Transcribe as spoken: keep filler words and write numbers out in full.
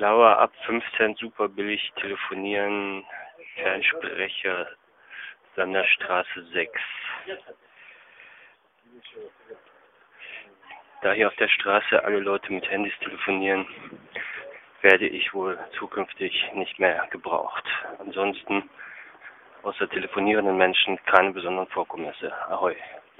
Blauer ab fünfzehn super billig telefonieren, Fernsprecher, Sanderstraße sechs. Da hier auf der Straße alle Leute mit Handys telefonieren, werde ich wohl zukünftig nicht mehr gebraucht. Ansonsten außer telefonierenden Menschen keine besonderen Vorkommnisse. Ahoi.